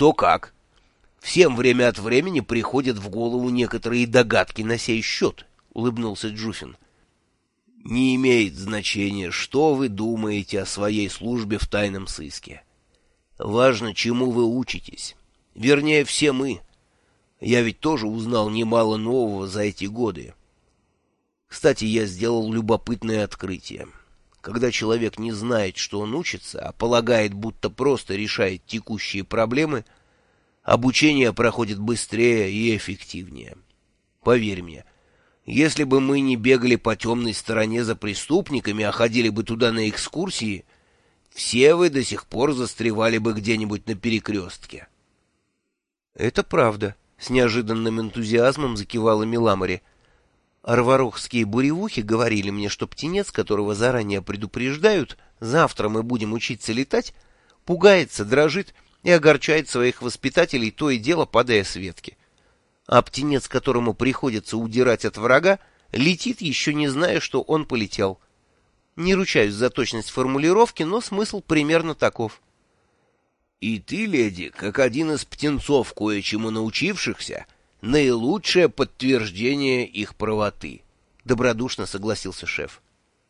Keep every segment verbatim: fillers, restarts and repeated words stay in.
кто как. Всем время от времени приходят в голову некоторые догадки на сей счет, — улыбнулся Джуфин. Не имеет значения, что вы думаете о своей службе в тайном сыске. Важно, чему вы учитесь. Вернее, все мы. Я ведь тоже узнал немало нового за эти годы. Кстати, я сделал любопытное открытие. Когда человек не знает, что он учится, а полагает, будто просто решает текущие проблемы, обучение проходит быстрее и эффективнее. Поверь мне, если бы мы не бегали по темной стороне за преступниками, а ходили бы туда на экскурсии, все вы до сих пор застревали бы где-нибудь на перекрестке. — Это правда, — с неожиданным энтузиазмом закивала Миламори. Арварохские буревухи говорили мне, что птенец, которого заранее предупреждают, завтра мы будем учиться летать, пугается, дрожит и огорчает своих воспитателей, то и дело падая с ветки. А птенец, которому приходится удирать от врага, летит, еще не зная, что он полетел. Не ручаюсь за точность формулировки, но смысл примерно таков. — И ты, леди, как один из птенцов, кое-чему научившихся, наилучшее подтверждение их правоты, — добродушно согласился шеф.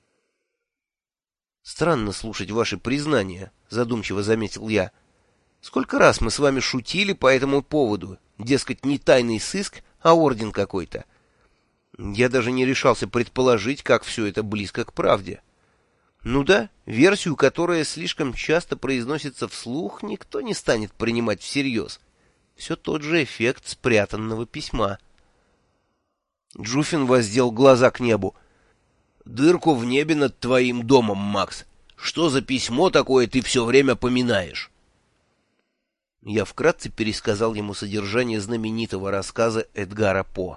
— Странно слушать ваши признания, — задумчиво заметил я. — Сколько раз мы с вами шутили по этому поводу, дескать, не тайный сыск, а орден какой-то. Я даже не решался предположить, как все это близко к правде. Ну да, версию, которая слишком часто произносится вслух, никто не станет принимать всерьез. Все тот же эффект спрятанного письма. Джуфин воздел глаза к небу. «Дырку в небе над твоим домом, Макс. Что за письмо такое ты все время поминаешь?» Я вкратце пересказал ему содержание знаменитого рассказа Эдгара По.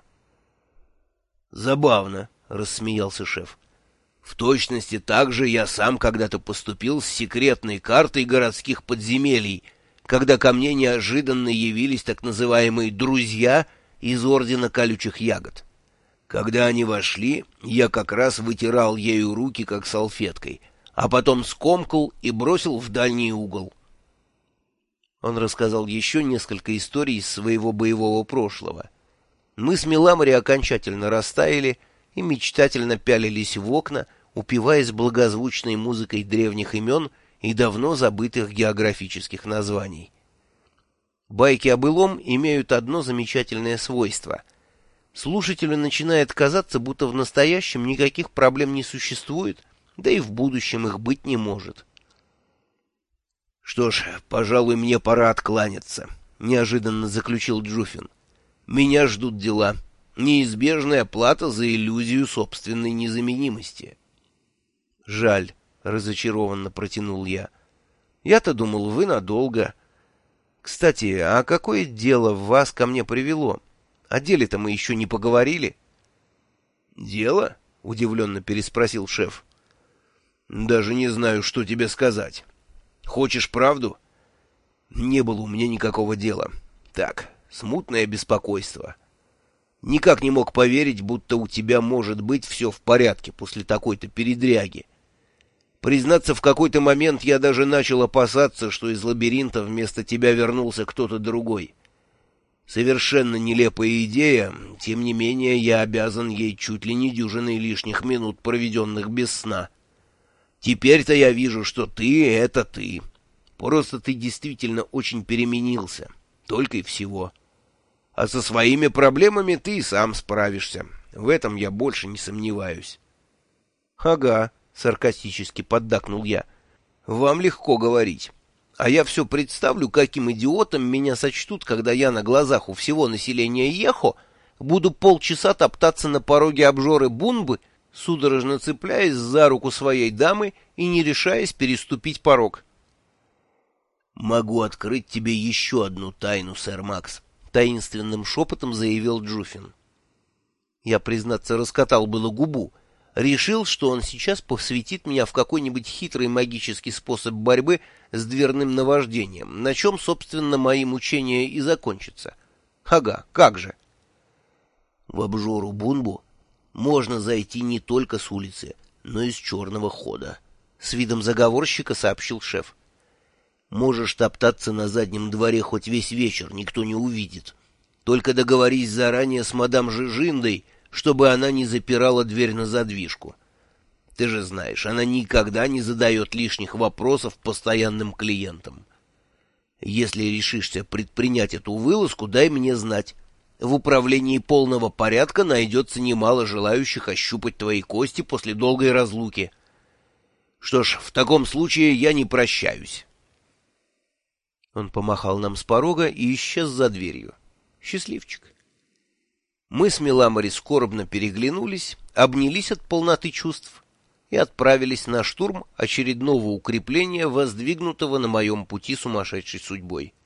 «Забавно», — рассмеялся шеф. «В точности так же я сам когда-то поступил с секретной картой городских подземелий, когда ко мне неожиданно явились так называемые «друзья» из Ордена Колючих Ягод. Когда они вошли, я как раз вытирал ею руки, как салфеткой, а потом скомкал и бросил в дальний угол». Он рассказал еще несколько историй из своего боевого прошлого. Мы с Миламори окончательно растаяли и мечтательно пялились в окна, упиваясь благозвучной музыкой древних имен и давно забытых географических названий. Байки о былом имеют одно замечательное свойство. Слушателю начинает казаться, будто в настоящем никаких проблем не существует, да и в будущем их быть не может. «Что ж, пожалуй, мне пора откланяться», — неожиданно заключил Джуфин. «Меня ждут дела. Неизбежная плата за иллюзию собственной незаменимости». «Жаль», — разочарованно протянул я. «Я-то думал, вы надолго. Кстати, а какое дело вас ко мне привело? О деле-то мы еще не поговорили». «Дело?» — удивленно переспросил шеф. «Даже не знаю, что тебе сказать. Хочешь правду?» «Не было у меня никакого дела. Так, смутное беспокойство. Никак не мог поверить, будто у тебя может быть все в порядке после такой-то передряги. Признаться, в какой-то момент я даже начал опасаться, что из лабиринта вместо тебя вернулся кто-то другой. Совершенно нелепая идея, тем не менее я обязан ей чуть ли не дюжиной лишних минут, проведенных без сна. Теперь-то я вижу, что ты — это ты. Просто ты действительно очень переменился. Только и всего. А со своими проблемами ты и сам справишься. В этом я больше не сомневаюсь». «Ага», — саркастически поддакнул я. «Вам легко говорить. А я все представлю, каким идиотом меня сочтут, когда я на глазах у всего населения Ехо буду полчаса топтаться на пороге обжоры Бунбы, судорожно цепляясь за руку своей дамы и не решаясь переступить порог». «Могу открыть тебе еще одну тайну, сэр Макс», — таинственным шепотом заявил Джуфин. Я, признаться, раскатал было губу. Решил, что он сейчас посвятит меня в какой-нибудь хитрый магический способ борьбы с дверным наваждением, на чем, собственно, мои мучения и закончатся. Ага, как же. В обжору Бунбу можно зайти не только с улицы, но и с черного хода, — с видом заговорщика сообщил шеф. Можешь топтаться на заднем дворе хоть весь вечер, никто не увидит. Только договорись заранее с мадам Жижиндой, чтобы она не запирала дверь на задвижку. Ты же знаешь, она никогда не задает лишних вопросов постоянным клиентам. Если решишься предпринять эту вылазку, дай мне знать. В управлении полного порядка найдется немало желающих ощупать твои кости после долгой разлуки. Что ж, в таком случае я не прощаюсь. Он помахал нам с порога и исчез за дверью. Счастливчик. Мы с Миламори скорбно переглянулись, обнялись от полноты чувств и отправились на штурм очередного укрепления, воздвигнутого на моем пути сумасшедшей судьбой.